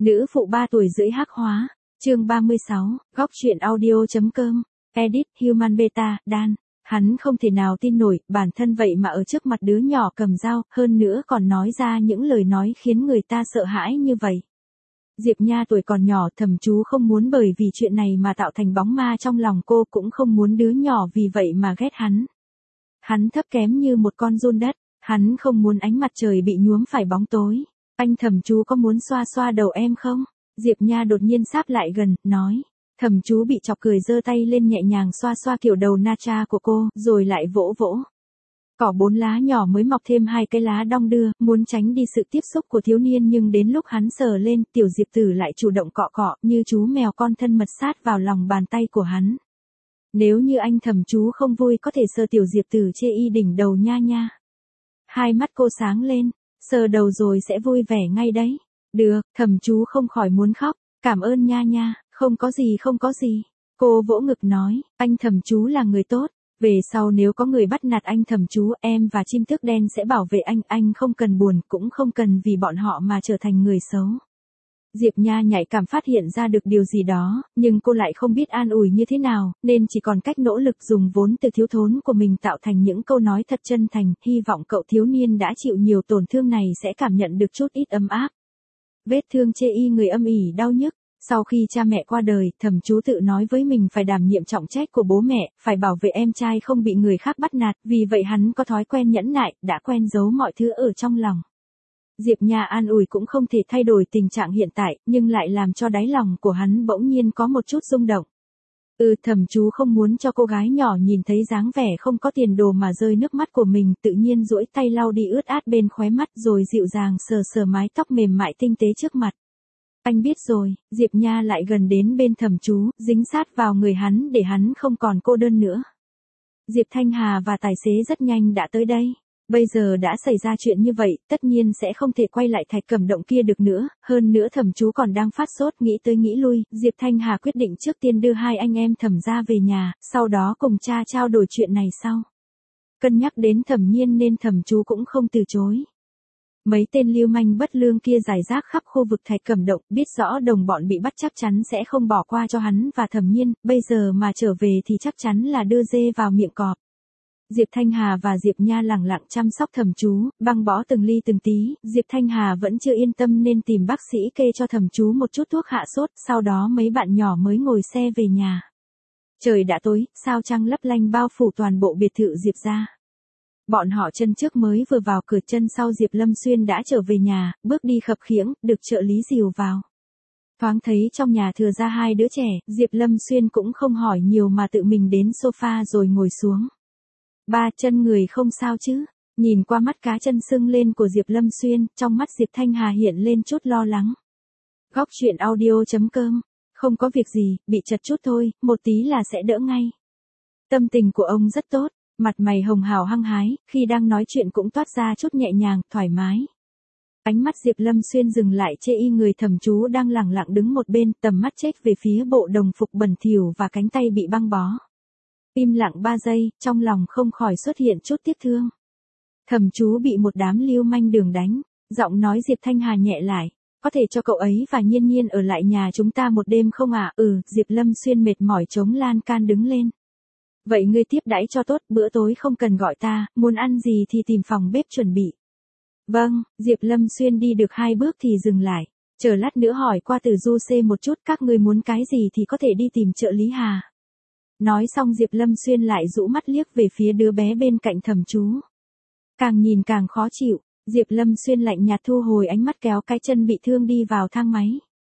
Nữ phụ 3 tuổi rưỡi hắc hóa. Chương 36, góc truyện audio.com. Edit, Human Beta, Dan. Hắn không thể nào tin nổi, bản thân vậy mà ở trước mặt đứa nhỏ cầm dao, hơn nữa còn nói ra những lời nói khiến người ta sợ hãi như vậy. Diệp Nha tuổi còn nhỏ, thầm chú không muốn bởi vì chuyện này mà tạo thành bóng ma trong lòng cô, cũng không muốn đứa nhỏ vì vậy mà ghét hắn. Hắn thấp kém như một con giun đất, hắn không muốn ánh mặt trời bị nhuốm phải bóng tối. Anh thầm chú có muốn xoa xoa đầu em không? Diệp Nha đột nhiên sáp lại gần, nói. Thầm chú bị chọc cười giơ tay lên nhẹ nhàng xoa xoa kiểu đầu na cha của cô, rồi lại vỗ vỗ. Cỏ 4 lá nhỏ mới mọc thêm 2 cái lá đong đưa, muốn tránh đi sự tiếp xúc của thiếu niên, nhưng đến lúc hắn sờ lên, tiểu Diệp Tử lại chủ động cọ cọ như chú mèo con thân mật sát vào lòng bàn tay của hắn. Nếu như anh thầm chú không vui có thể sờ tiểu Diệp Tử chê y đỉnh đầu Nha Nha. Hai mắt cô sáng lên, sờ đầu rồi sẽ vui vẻ ngay đấy. Được, thầm chú không khỏi muốn khóc, cảm ơn Nha Nha, không có gì không có gì. Cô vỗ ngực nói, anh thầm chú là người tốt. Về sau nếu có người bắt nạt anh thầm chú, em và chim tước đen sẽ bảo vệ anh không cần buồn, cũng không cần vì bọn họ mà trở thành người xấu. Diệp Nha nhạy cảm phát hiện ra được điều gì đó, nhưng cô lại không biết an ủi như thế nào, nên chỉ còn cách nỗ lực dùng vốn từ thiếu thốn của mình tạo thành những câu nói thật chân thành, hy vọng cậu thiếu niên đã chịu nhiều tổn thương này sẽ cảm nhận được chút ít ấm áp. Vết thương chê y người âm ỉ đau nhức. Sau khi cha mẹ qua đời, thầm chú tự nói với mình phải đảm nhiệm trọng trách của bố mẹ, phải bảo vệ em trai không bị người khác bắt nạt, vì vậy hắn có thói quen nhẫn nại, đã quen giấu mọi thứ ở trong lòng. Diệp Nha an ủi cũng không thể thay đổi tình trạng hiện tại, nhưng lại làm cho đáy lòng của hắn bỗng nhiên có một chút rung động. Thầm chú không muốn cho cô gái nhỏ nhìn thấy dáng vẻ không có tiền đồ mà rơi nước mắt của mình, tự nhiên duỗi tay lau đi ướt át bên khóe mắt rồi dịu dàng sờ sờ mái tóc mềm mại tinh tế trước mặt. Anh biết rồi, Diệp Nha lại gần đến bên thầm chú, dính sát vào người hắn để hắn không còn cô đơn nữa. Diệp Thanh Hà và tài xế rất nhanh đã tới đây. Bây giờ đã xảy ra chuyện như vậy, tất nhiên sẽ không thể quay lại Thạch Cẩm Động kia được nữa, hơn nữa thầm chú còn đang phát sốt, nghĩ tới nghĩ lui, Diệp Thanh Hà quyết định trước tiên đưa hai anh em thầm ra về nhà, sau đó cùng cha trao đổi chuyện này sau. Cân nhắc đến Thẩm Nhiên nên thầm chú cũng không từ chối. Mấy tên lưu manh bất lương kia rải rác khắp khu vực Thạch Cẩm Động, biết rõ đồng bọn bị bắt chắc chắn sẽ không bỏ qua cho hắn và Thẩm Nhiên, bây giờ mà trở về thì chắc chắn là đưa dê vào miệng cọp. Diệp Thanh Hà và Diệp Nha lẳng lặng chăm sóc thầm chú, băng bó từng ly từng tí, Diệp Thanh Hà vẫn chưa yên tâm nên tìm bác sĩ kê cho thầm chú một chút thuốc hạ sốt, sau đó mấy bạn nhỏ mới ngồi xe về nhà. Trời đã tối, sao trăng lấp lánh bao phủ toàn bộ biệt thự Diệp gia. Bọn họ chân trước mới vừa vào cửa, chân sau Diệp Lâm Xuyên đã trở về nhà, bước đi khập khiễng, được trợ lý dìu vào. Thoáng thấy trong nhà thừa ra hai đứa trẻ, Diệp Lâm Xuyên cũng không hỏi nhiều mà tự mình đến sofa rồi ngồi xuống. Ba, chân người không sao chứ? Nhìn qua mắt cá chân sưng lên của Diệp Lâm Xuyên, trong mắt Diệp Thanh Hà hiện lên chút lo lắng. Góc truyện audio.com. Không có việc gì, bị chật chút thôi, một tí là sẽ đỡ ngay. Tâm tình của ông rất tốt, mặt mày hồng hào hăng hái, khi đang nói chuyện cũng toát ra chút nhẹ nhàng, thoải mái. Ánh mắt Diệp Lâm Xuyên dừng lại chê y người thầm chú đang lẳng lặng đứng một bên, tầm mắt chếch về phía bộ đồng phục bẩn thỉu và cánh tay bị băng bó. Im lặng 3 giây, trong lòng không khỏi xuất hiện chút tiếc thương. Thầm chú bị một đám lưu manh đường đánh, giọng nói Diệp Thanh Hà nhẹ lại, có thể cho cậu ấy và Nhiên Nhiên ở lại nhà chúng ta một đêm không à? Diệp Lâm Xuyên mệt mỏi chống lan can đứng lên. Vậy ngươi tiếp đãi cho tốt, bữa tối không cần gọi ta, muốn ăn gì thì tìm phòng bếp chuẩn bị. Vâng, Diệp Lâm Xuyên đi được 2 bước thì dừng lại, chờ lát nữa hỏi qua Từ Du C một chút, các ngươi muốn cái gì thì có thể đi tìm trợ lý Hà. Nói xong Diệp Lâm Xuyên lại rũ mắt liếc về phía đứa bé bên cạnh thầm chú. Càng nhìn càng khó chịu, Diệp Lâm Xuyên lạnh nhạt thu hồi ánh mắt, kéo cái chân bị thương đi vào thang máy.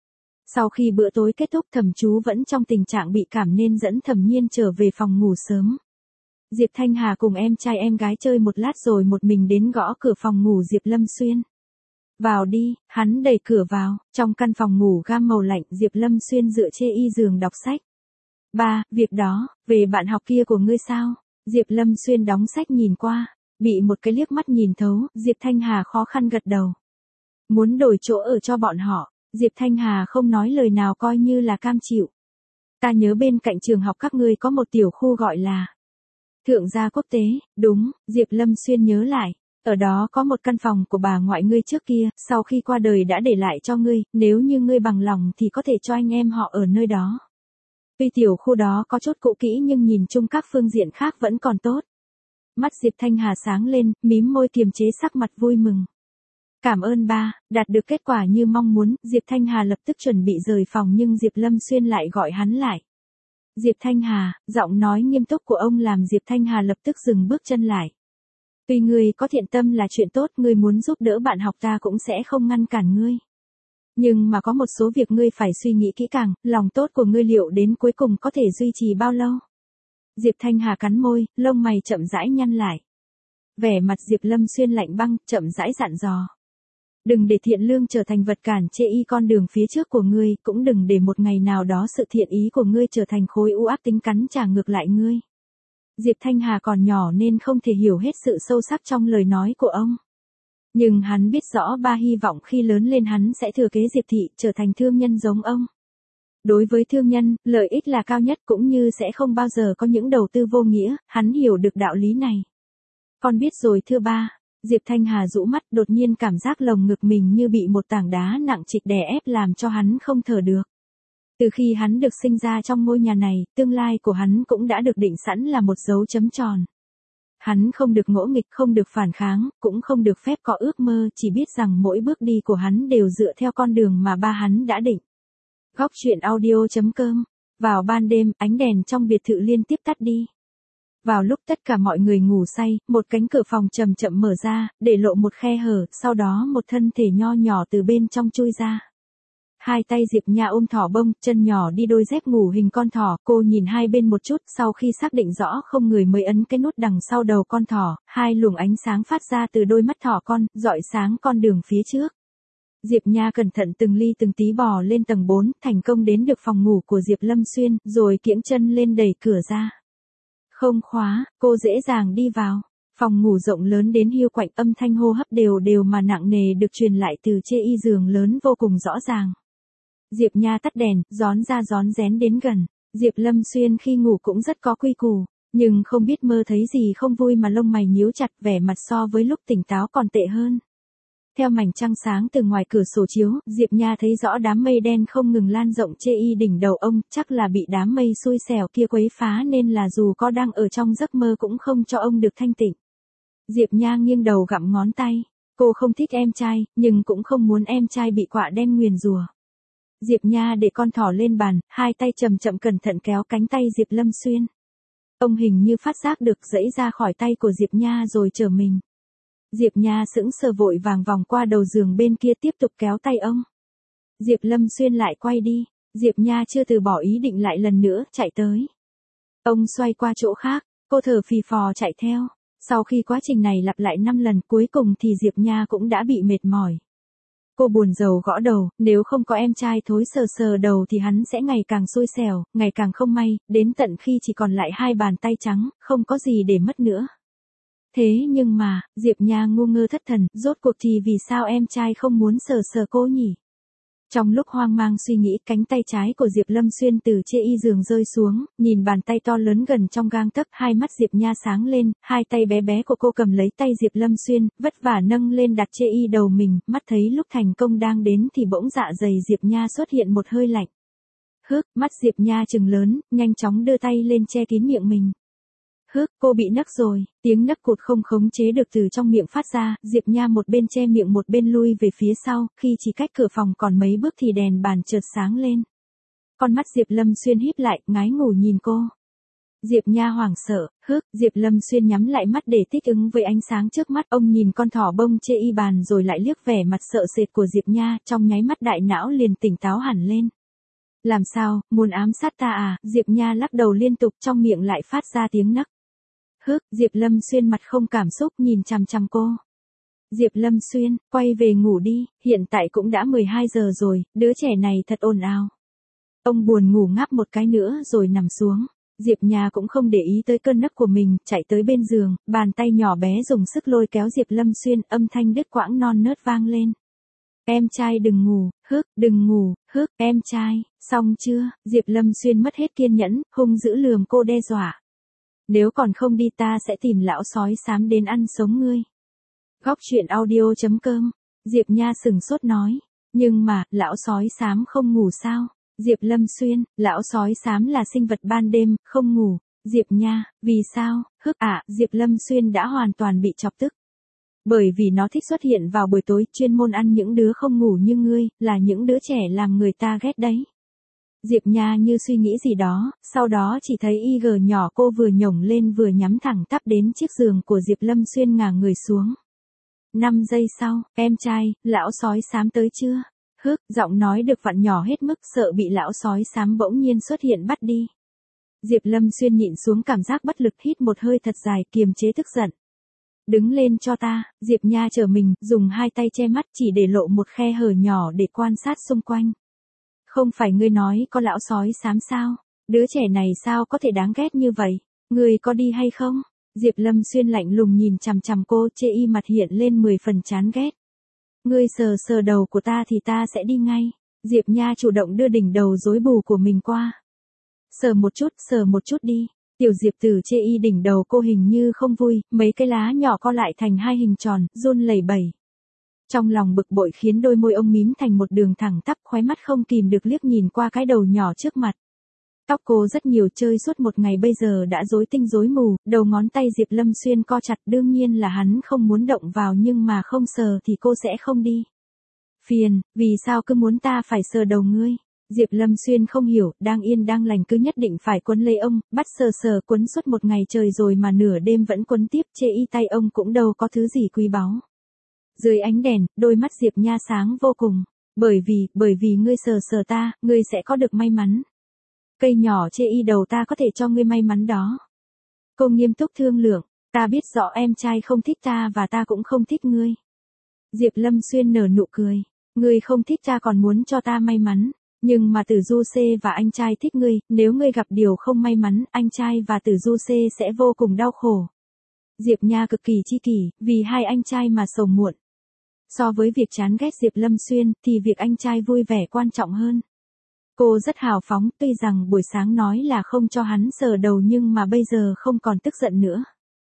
Sau khi bữa tối kết thúc, thầm chú vẫn trong tình trạng bị cảm nên dẫn Thẩm Nhiên trở về phòng ngủ sớm. Diệp Thanh Hà cùng em trai em gái chơi một lát rồi một mình đến gõ cửa phòng ngủ Diệp Lâm Xuyên. Vào đi, hắn đẩy cửa vào, trong căn phòng ngủ gam màu lạnh, Diệp Lâm Xuyên dựa trên y giường đọc sách. Ba, việc đó, về bạn học kia của ngươi sao? Diệp Lâm Xuyên đóng sách nhìn qua, bị một cái liếc mắt nhìn thấu, Diệp Thanh Hà khó khăn gật đầu. Muốn đổi chỗ ở cho bọn họ, Diệp Thanh Hà không nói lời nào coi như là cam chịu. Ta nhớ bên cạnh trường học các ngươi có một tiểu khu gọi là Thượng gia Quốc tế, đúng, Diệp Lâm Xuyên nhớ lại. Ở đó có một căn phòng của bà ngoại ngươi trước kia, sau khi qua đời đã để lại cho ngươi, nếu như ngươi bằng lòng thì có thể cho anh em họ ở nơi đó. Tuy tiểu khu đó có chút cũ kỹ nhưng nhìn chung các phương diện khác vẫn còn tốt. Mắt Diệp Thanh Hà sáng lên, mím môi kiềm chế sắc mặt vui mừng. Cảm ơn ba, đạt được kết quả như mong muốn, Diệp Thanh Hà lập tức chuẩn bị rời phòng nhưng Diệp Lâm Xuyên lại gọi hắn lại. Diệp Thanh Hà, giọng nói nghiêm túc của ông làm Diệp Thanh Hà lập tức dừng bước chân lại. Tuy ngươi có thiện tâm là chuyện tốt, ngươi muốn giúp đỡ bạn học ta cũng sẽ không ngăn cản ngươi. Nhưng mà có một số việc ngươi phải suy nghĩ kỹ càng, lòng tốt của ngươi liệu đến cuối cùng có thể duy trì bao lâu? Diệp Thanh Hà cắn môi, lông mày chậm rãi nhăn lại. Vẻ mặt Diệp Lâm Xuyên lạnh băng, chậm rãi dặn dò. Đừng để thiện lương trở thành vật cản chê y con đường phía trước của ngươi, cũng đừng để một ngày nào đó sự thiện ý của ngươi trở thành khối u ác tính cắn trả ngược lại ngươi. Diệp Thanh Hà còn nhỏ nên không thể hiểu hết sự sâu sắc trong lời nói của ông. Nhưng hắn biết rõ ba hy vọng khi lớn lên hắn sẽ thừa kế Diệp Thị, trở thành thương nhân giống ông. Đối với thương nhân, lợi ích là cao nhất cũng như sẽ không bao giờ có những đầu tư vô nghĩa, hắn hiểu được đạo lý này. Con biết rồi thưa ba. Diệp Thanh Hà rũ mắt, đột nhiên cảm giác lồng ngực mình như bị một tảng đá nặng trịch đè ép làm cho hắn không thở được. Từ khi hắn được sinh ra trong ngôi nhà này, tương lai của hắn cũng đã được định sẵn là một dấu chấm tròn. Hắn không được ngỗ nghịch, không được phản kháng, cũng không được phép có ước mơ, chỉ biết rằng mỗi bước đi của hắn đều dựa theo con đường mà ba hắn đã định. Góc truyện audio.com. Vào ban đêm, ánh đèn trong biệt thự liên tiếp tắt đi. Vào lúc tất cả mọi người ngủ say, một cánh cửa phòng chậm chậm mở ra, để lộ một khe hở, sau đó một thân thể nho nhỏ từ bên trong chui ra. Hai tay Diệp Nha ôm thỏ bông, chân nhỏ đi đôi dép ngủ hình con thỏ, cô nhìn hai bên một chút, sau khi xác định rõ không người mới ấn cái nút đằng sau đầu con thỏ, hai luồng ánh sáng phát ra từ đôi mắt thỏ con, rọi sáng con đường phía trước. Diệp Nha cẩn thận từng ly từng tí bò lên tầng 4, thành công đến được phòng ngủ của Diệp Lâm Xuyên, rồi kiễng chân lên đẩy cửa ra. Không khóa, cô dễ dàng đi vào. Phòng ngủ rộng lớn đến hiu quạnh, âm thanh hô hấp đều đều mà nặng nề được truyền lại từ chê y giường lớn vô cùng rõ ràng. Diệp Nha tắt đèn, rón ra rón rén đến gần. Diệp Lâm Xuyên khi ngủ cũng rất có quy củ, nhưng không biết mơ thấy gì không vui mà lông mày nhíu chặt, vẻ mặt so với lúc tỉnh táo còn tệ hơn. Theo mảnh trăng sáng từ ngoài cửa sổ chiếu, Diệp Nha thấy rõ đám mây đen không ngừng lan rộng chê y đỉnh đầu ông, chắc là bị đám mây xui xẻo kia quấy phá nên là dù có đang ở trong giấc mơ cũng không cho ông được thanh tịnh. Diệp Nha nghiêng đầu gặm ngón tay, cô không thích em trai, nhưng cũng không muốn em trai bị quạ đen nguyền rủa. Diệp Nha để con thỏ lên bàn, hai tay chậm chậm cẩn thận kéo cánh tay Diệp Lâm Xuyên. Ông hình như phát giác được giãy ra khỏi tay của Diệp Nha rồi trở mình. Diệp Nha sững sờ vội vàng vòng qua đầu giường bên kia tiếp tục kéo tay ông. Diệp Lâm Xuyên lại quay đi, Diệp Nha chưa từ bỏ ý định lại lần nữa chạy tới. Ông xoay qua chỗ khác, cô thở phì phò chạy theo. Sau khi quá trình này lặp lại 5 lần cuối cùng thì Diệp Nha cũng đã bị mệt mỏi. Cô buồn rầu gõ đầu, nếu không có em trai thối sờ sờ đầu thì hắn sẽ ngày càng xui xẻo, ngày càng không may, đến tận khi chỉ còn lại hai bàn tay trắng, không có gì để mất nữa. Thế nhưng mà, Diệp Nha ngu ngơ thất thần, rốt cuộc thì vì sao em trai không muốn sờ sờ cô nhỉ? Trong lúc hoang mang suy nghĩ, cánh tay trái của Diệp Lâm Xuyên từ chê y giường rơi xuống, nhìn bàn tay to lớn gần trong gang tấc, hai mắt Diệp Nha sáng lên, hai tay bé bé của cô cầm lấy tay Diệp Lâm Xuyên, vất vả nâng lên đặt chê y đầu mình, mắt thấy lúc thành công đang đến thì bỗng dạ dày Diệp Nha xuất hiện một hơi lạnh. Mắt Diệp Nha trừng lớn, nhanh chóng đưa tay lên che kín miệng mình. Cô bị nấc rồi, tiếng nấc cụt không khống chế được từ trong miệng phát ra, Diệp Nha một bên che miệng một bên lui về phía sau, khi chỉ cách cửa phòng còn mấy bước thì đèn bàn chợt sáng lên. Con mắt Diệp Lâm Xuyên híp lại, ngái ngủ nhìn cô. Diệp Nha hoảng sợ, Diệp Lâm Xuyên nhắm lại mắt để thích ứng với ánh sáng trước mắt, ông nhìn con thỏ bông chê y bàn rồi lại liếc vẻ mặt sợ sệt của Diệp Nha, trong nháy mắt đại não liền tỉnh táo hẳn lên. Làm sao, muốn ám sát ta à? Diệp Nha lắc đầu liên tục, trong miệng lại phát ra tiếng nấc. Diệp Lâm Xuyên mặt không cảm xúc nhìn chằm chằm cô. Diệp Lâm Xuyên, quay về ngủ đi, hiện tại cũng đã 12 giờ rồi, đứa trẻ này thật ồn ào. Ông buồn ngủ ngáp một cái nữa rồi nằm xuống. Diệp Nha cũng không để ý tới cơn nấc của mình, chạy tới bên giường, bàn tay nhỏ bé dùng sức lôi kéo Diệp Lâm Xuyên, âm thanh đứt quãng non nớt vang lên. Em trai đừng ngủ, đừng ngủ, em trai, xong chưa? Diệp Lâm Xuyên mất hết kiên nhẫn, hung dữ lườm cô đe dọa. Nếu còn không đi ta sẽ tìm lão sói xám đến ăn sống ngươi. Góc truyện audio.com. Diệp Nha sừng sốt nói. Nhưng mà, lão sói xám không ngủ sao? Diệp Lâm Xuyên, lão sói xám là sinh vật ban đêm, không ngủ. Diệp Nha, vì sao? Diệp Lâm Xuyên đã hoàn toàn bị chọc tức. Bởi vì nó thích xuất hiện vào buổi tối, chuyên môn ăn những đứa không ngủ như ngươi, là những đứa trẻ làm người ta ghét đấy. Diệp Nha như suy nghĩ gì đó, sau đó chỉ thấy y gờ nhỏ cô vừa nhổng lên vừa nhắm thẳng tắp đến chiếc giường của Diệp Lâm Xuyên ngả người xuống. 5 giây sau, em trai, lão sói xám tới chưa? Giọng nói được vặn nhỏ hết mức, sợ bị lão sói xám bỗng nhiên xuất hiện bắt đi. Diệp Lâm Xuyên nhịn xuống cảm giác bất lực, hít một hơi thật dài, kiềm chế tức giận. Đứng lên cho ta. Diệp Nha trở mình, dùng hai tay che mắt, chỉ để lộ một khe hở nhỏ để quan sát xung quanh. Không phải ngươi nói có lão sói xám sao? Đứa trẻ này sao có thể đáng ghét như vậy? Ngươi có đi hay không? Diệp Lâm Xuyên lạnh lùng nhìn chằm chằm cô, chê y mặt hiện lên 10 phần chán ghét. Ngươi sờ sờ đầu của ta thì ta sẽ đi ngay. Diệp Nha chủ động đưa đỉnh đầu rối bù của mình qua. Sờ một chút đi. Tiểu Diệp Tử chê y đỉnh đầu cô hình như không vui, mấy cái lá nhỏ co lại thành hai hình tròn, run lẩy bẩy. Trong lòng bực bội khiến đôi môi ông mím thành một đường thẳng tắp, khóe mắt không kìm được liếc nhìn qua cái đầu nhỏ trước mặt. Tóc cô rất nhiều, chơi suốt một ngày bây giờ đã rối tinh rối mù, đầu ngón tay Diệp Lâm Xuyên co chặt, đương nhiên là hắn không muốn động vào, nhưng mà không sờ thì cô sẽ không đi. Phiền, vì sao cứ muốn ta phải sờ đầu ngươi? Diệp Lâm Xuyên không hiểu, đang yên đang lành cứ nhất định phải quấn lấy ông, bắt sờ quấn suốt một ngày trời rồi mà nửa đêm vẫn quấn tiếp, chê y tay ông cũng đâu có thứ gì quý báu. Dưới ánh đèn, đôi mắt Diệp Nha sáng vô cùng. Bởi vì ngươi sờ ta, ngươi sẽ có được may mắn. Cây nhỏ chê y đầu ta có thể cho ngươi may mắn đó. Cô nghiêm túc thương lượng, ta biết rõ em trai không thích ta và ta cũng không thích ngươi. Diệp Lâm Xuyên nở nụ cười, ngươi không thích ta còn muốn cho ta may mắn. Nhưng mà Tử Du C và anh trai thích ngươi, nếu ngươi gặp điều không may mắn, anh trai và Tử Du C sẽ vô cùng đau khổ. Diệp Nha cực kỳ chi kỷ, vì hai anh trai mà sầu muộn. So với việc chán ghét Diệp Lâm Xuyên, thì việc anh trai vui vẻ quan trọng hơn. Cô rất hào phóng, tuy rằng buổi sáng nói là không cho hắn sờ đầu nhưng mà bây giờ không còn tức giận nữa.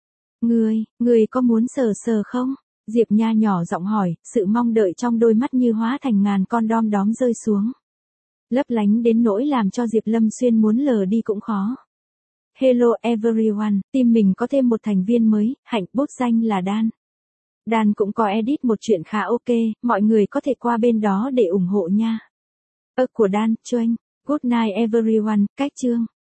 Ngươi có muốn sờ không? Diệp Nha nhỏ giọng hỏi, sự mong đợi trong đôi mắt như hóa thành ngàn con đom đóm rơi xuống. Lấp lánh đến nỗi làm cho Diệp Lâm Xuyên muốn lờ đi cũng khó. Hello everyone, team mình có thêm một thành viên mới, Hạnh, bốt danh là Dan. Dan cũng có edit một chuyện khá ok, mọi người có thể qua bên đó để ủng hộ nha. Của Dan, Choanh. Good night everyone, cách chương.